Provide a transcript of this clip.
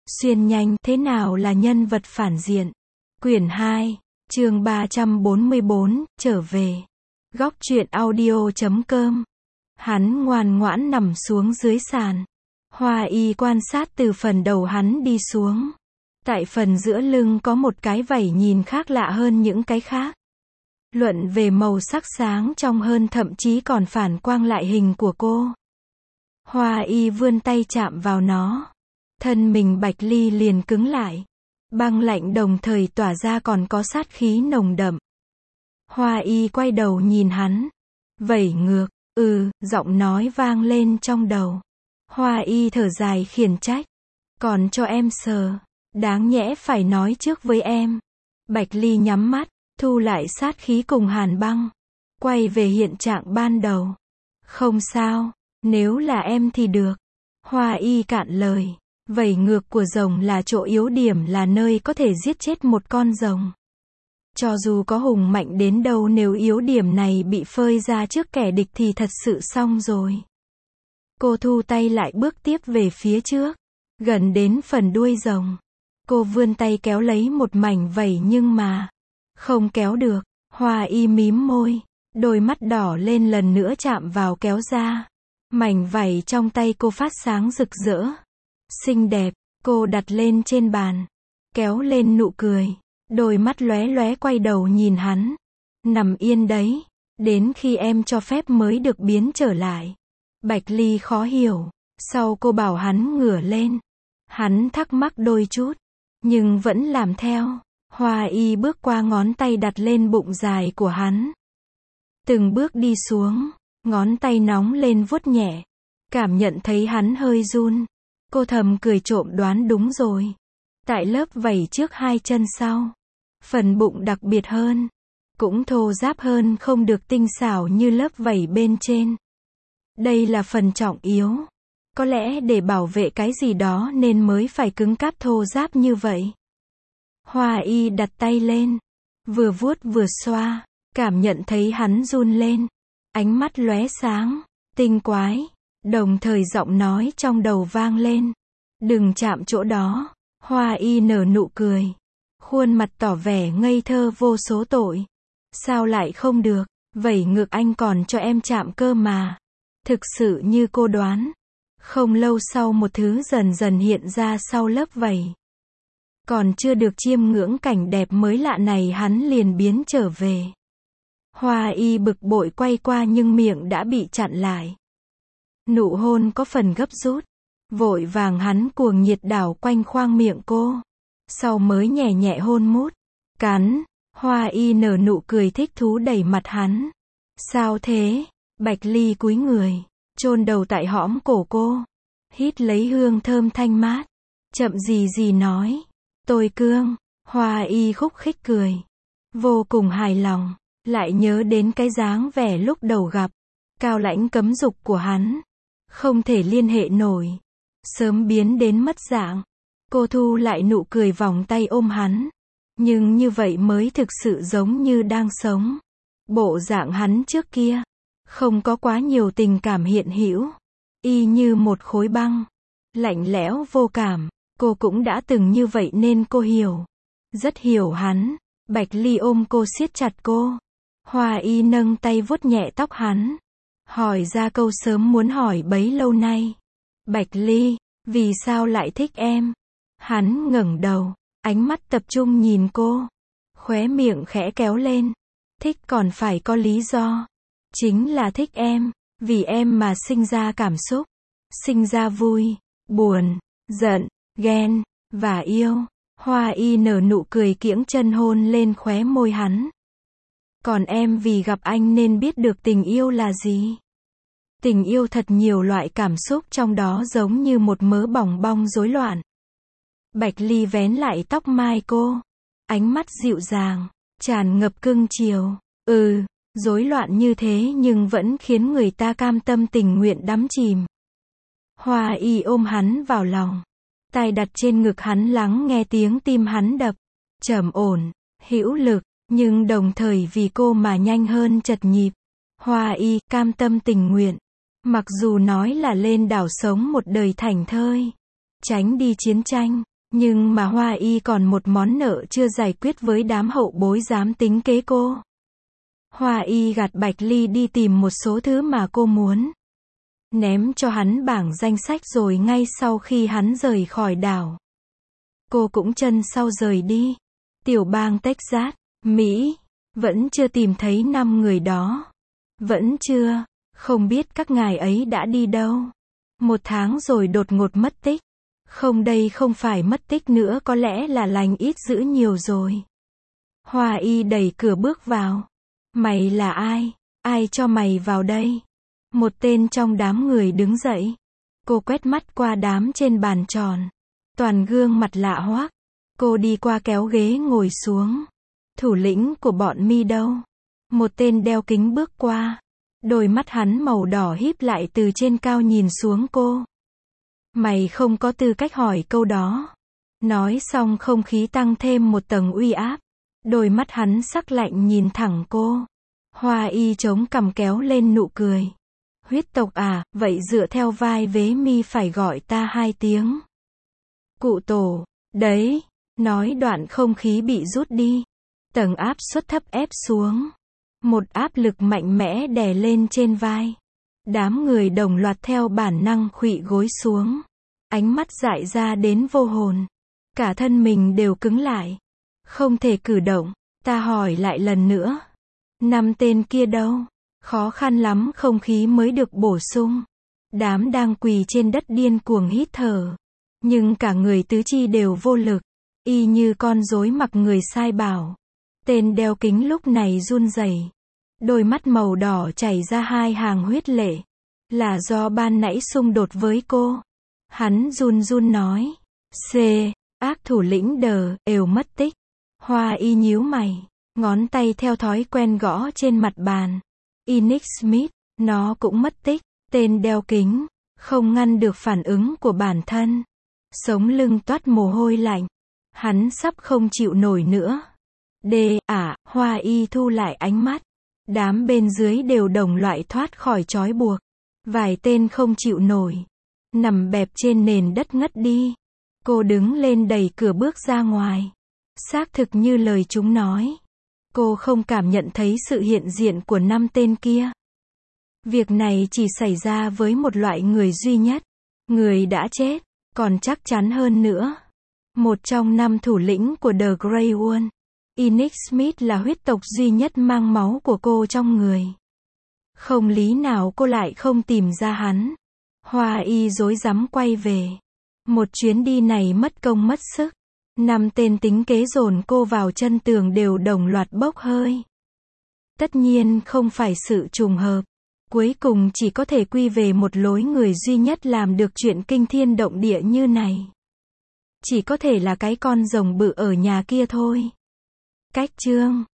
Xuyên nhanh, thế nào là nhân vật phản diện? Quyển 2, chương 344, trở về. Góc truyện audio.com. Hắn ngoan ngoãn nằm xuống dưới sàn. Hoa y quan sát từ phần đầu hắn đi xuống. Tại phần giữa lưng có một cái vảy nhìn khác lạ hơn những cái khác. Luận về màu sắc sáng trong hơn, thậm chí còn phản quang lại hình của cô. Hoa y vươn tay chạm vào nó. Thân mình Bạch Ly liền cứng lại. Băng lạnh đồng thời tỏa ra còn có sát khí nồng đậm. Hoa y quay đầu nhìn hắn. Vẩy ngược, giọng nói vang lên trong đầu. Hoa y thở dài khiển trách. Còn cho em sờ. Đáng nhẽ phải nói trước với em. Bạch Ly nhắm mắt, thu lại sát khí cùng hàn băng. Quay về hiện trạng ban đầu. Không sao, nếu là em thì được. Hoa y cạn lời. Vẩy ngược của rồng là chỗ yếu điểm, là nơi có thể giết chết một con rồng. Cho dù có hùng mạnh đến đâu, nếu yếu điểm này bị phơi ra trước kẻ địch thì thật sự xong rồi. Cô thu tay lại bước tiếp về phía trước. Gần đến phần đuôi rồng. Cô vươn tay kéo lấy một mảnh vảy nhưng mà không kéo được. Hoa y mím môi. Đôi mắt đỏ lên lần nữa chạm vào kéo ra. Mảnh vảy trong tay cô phát sáng rực rỡ. Xinh đẹp, cô đặt lên trên bàn. Kéo lên nụ cười. Đôi mắt lóe lóe quay đầu nhìn hắn. Nằm yên đấy. Đến khi em cho phép mới được biến trở lại. Bạch Ly khó hiểu. Sau cô bảo hắn ngửa lên. Hắn thắc mắc đôi chút. Nhưng vẫn làm theo. Hoa y bước qua ngón tay đặt lên bụng dài của hắn. Từng bước đi xuống. Ngón tay nóng lên vuốt nhẹ. Cảm nhận thấy hắn hơi run. Cô thầm cười trộm đoán đúng rồi. Tại lớp vảy trước hai chân sau. Phần bụng đặc biệt hơn. Cũng thô ráp hơn, không được tinh xảo như lớp vảy bên trên. Đây là phần trọng yếu. Có lẽ để bảo vệ cái gì đó nên mới phải cứng cáp thô ráp như vậy. Hoa y đặt tay lên. Vừa vuốt vừa xoa. Cảm nhận thấy hắn run lên. Ánh mắt lóe sáng. Tinh quái. Đồng thời giọng nói trong đầu vang lên. Đừng chạm chỗ đó. Hoa y nở nụ cười. Khuôn mặt tỏ vẻ ngây thơ vô số tội. Sao lại không được? Vẩy ngược anh còn cho em chạm cơ mà. Thực sự như cô đoán. Không lâu sau một thứ dần dần hiện ra sau lớp vảy. Còn chưa được chiêm ngưỡng cảnh đẹp mới lạ này hắn liền biến trở về. Hoa y bực bội quay qua nhưng miệng đã bị chặn lại. Nụ hôn có phần gấp rút. Vội vàng hắn cuồng nhiệt đảo quanh khoang miệng cô. Sau mới nhẹ nhẹ hôn mút. Cắn. Hoa y nở nụ cười thích thú đẩy mặt hắn. Sao thế? Bạch Ly cúi người. Chôn đầu tại hõm cổ cô. Hít lấy hương thơm thanh mát. Chậm gì gì nói. Tôi cương. Hoa y khúc khích cười. Vô cùng hài lòng. Lại nhớ đến cái dáng vẻ lúc đầu gặp. Cao lãnh cấm dục của hắn. Không thể liên hệ nổi. Sớm biến đến mất dạng. Cô thu lại nụ cười, vòng tay ôm hắn. Nhưng như vậy mới thực sự giống như đang sống. Bộ dạng hắn trước kia. Không có quá nhiều tình cảm hiện hữu. Y như một khối băng. Lạnh lẽo vô cảm. Cô cũng đã từng như vậy nên cô hiểu. Rất hiểu hắn. Bạch Ly ôm cô siết chặt cô. Hoa y nâng tay vuốt nhẹ tóc hắn. Hỏi ra câu sớm muốn hỏi bấy lâu nay. Bạch Ly, vì sao lại thích em? Hắn ngẩng đầu. Ánh mắt tập trung nhìn cô. Khóe miệng khẽ kéo lên. Thích còn phải có lý do. Chính là thích em. Vì em mà sinh ra cảm xúc. Sinh ra vui, buồn, giận, ghen, và yêu. Hoa y nở nụ cười kiễng chân hôn lên khóe môi hắn. Còn em vì gặp anh nên biết được tình yêu là gì. Tình yêu thật nhiều loại cảm xúc trong đó, giống như một mớ bòng bong rối loạn. Bạch Ly vén lại tóc mai cô. Ánh mắt dịu dàng, tràn ngập cưng chiều. Rối loạn như thế nhưng vẫn khiến người ta cam tâm tình nguyện đắm chìm. Hoa y ôm hắn vào lòng. Tay đặt trên ngực hắn, lắng nghe tiếng tim hắn đập. Trầm ổn, hữu lực, nhưng đồng thời vì cô mà nhanh hơn chật nhịp. Hoa y cam tâm tình nguyện. Mặc dù nói là lên đảo sống một đời thảnh thơi. Tránh đi chiến tranh. Nhưng mà Hoa Y còn một món nợ chưa giải quyết với đám hậu bối dám tính kế cô. Hoa Y gạt Bạch Ly đi tìm một số thứ mà cô muốn. Ném cho hắn bảng danh sách rồi ngay sau khi hắn rời khỏi đảo. Cô cũng chân sau rời đi. Tiểu bang Texas, Mỹ, vẫn chưa tìm thấy 5 người đó. Vẫn chưa, không biết các ngài ấy đã đi đâu. 1 tháng rồi đột ngột mất tích. Không, đây không phải mất tích nữa, có lẽ là lành ít dữ nhiều rồi. Hoa Y đẩy cửa bước vào. Mày là ai? Ai cho mày vào đây? Một tên trong đám người đứng dậy. Cô quét mắt qua đám trên bàn tròn. Toàn gương mặt lạ hoắc. Cô đi qua kéo ghế ngồi xuống. Thủ lĩnh của bọn mi đâu? Một tên đeo kính bước qua. Đôi mắt hắn màu đỏ híp lại từ trên cao nhìn xuống cô. Mày không có tư cách hỏi câu đó. Nói xong không khí tăng thêm một tầng uy áp. Đôi mắt hắn sắc lạnh nhìn thẳng cô. Hoa Y chống cằm kéo lên nụ cười. Huyết tộc à, vậy dựa theo vai vế mi phải gọi ta 2 tiếng. Cụ tổ, đấy, nói đoạn không khí bị rút đi. Tầng áp suất thấp ép xuống. Một áp lực mạnh mẽ đè lên trên vai. Đám người đồng loạt theo bản năng khuỵu gối xuống. Ánh mắt dại ra đến vô hồn. Cả thân mình đều cứng lại. Không thể cử động. Ta hỏi lại lần nữa. 5 tên kia đâu? Khó khăn lắm không khí mới được bổ sung. Đám đang quỳ trên đất điên cuồng hít thở. Nhưng cả người tứ chi đều vô lực. Y như con rối mặc người sai bảo. Tên đeo kính lúc này run rẩy. Đôi mắt màu đỏ chảy ra 2 hàng huyết lệ. Là do ban nãy xung đột với cô. Hắn run run nói. C. Ác thủ lĩnh đờ, ều mất tích. Hoa Y nhíu mày. Ngón tay theo thói quen gõ trên mặt bàn. Enix Smith, nó cũng mất tích. Tên đeo kính, không ngăn được phản ứng của bản thân. Sống lưng toát mồ hôi lạnh. Hắn sắp không chịu nổi nữa. Hoa Y thu lại ánh mắt. Đám bên dưới đều đồng loại thoát khỏi trói buộc. Vài tên không chịu nổi. Nằm bẹp trên nền đất ngất đi. Cô đứng lên đẩy cửa bước ra ngoài. Xác thực như lời chúng nói. Cô không cảm nhận thấy sự hiện diện của 5 tên kia. Việc này chỉ xảy ra với một loại người duy nhất. Người đã chết. Còn chắc chắn hơn nữa. Một trong 5 thủ lĩnh của The Grey One. Enix Smith là huyết tộc duy nhất mang máu của cô trong người. Không lý nào cô lại không tìm ra hắn. Hoa Y rối rắm quay về. Một chuyến đi này mất công mất sức. 5 tên tính kế dồn cô vào chân tường đều đồng loạt bốc hơi. Tất nhiên không phải sự trùng hợp. Cuối cùng chỉ có thể quy về một lối người duy nhất làm được chuyện kinh thiên động địa như này. Chỉ có thể là cái con rồng bự ở nhà kia thôi. Cách chương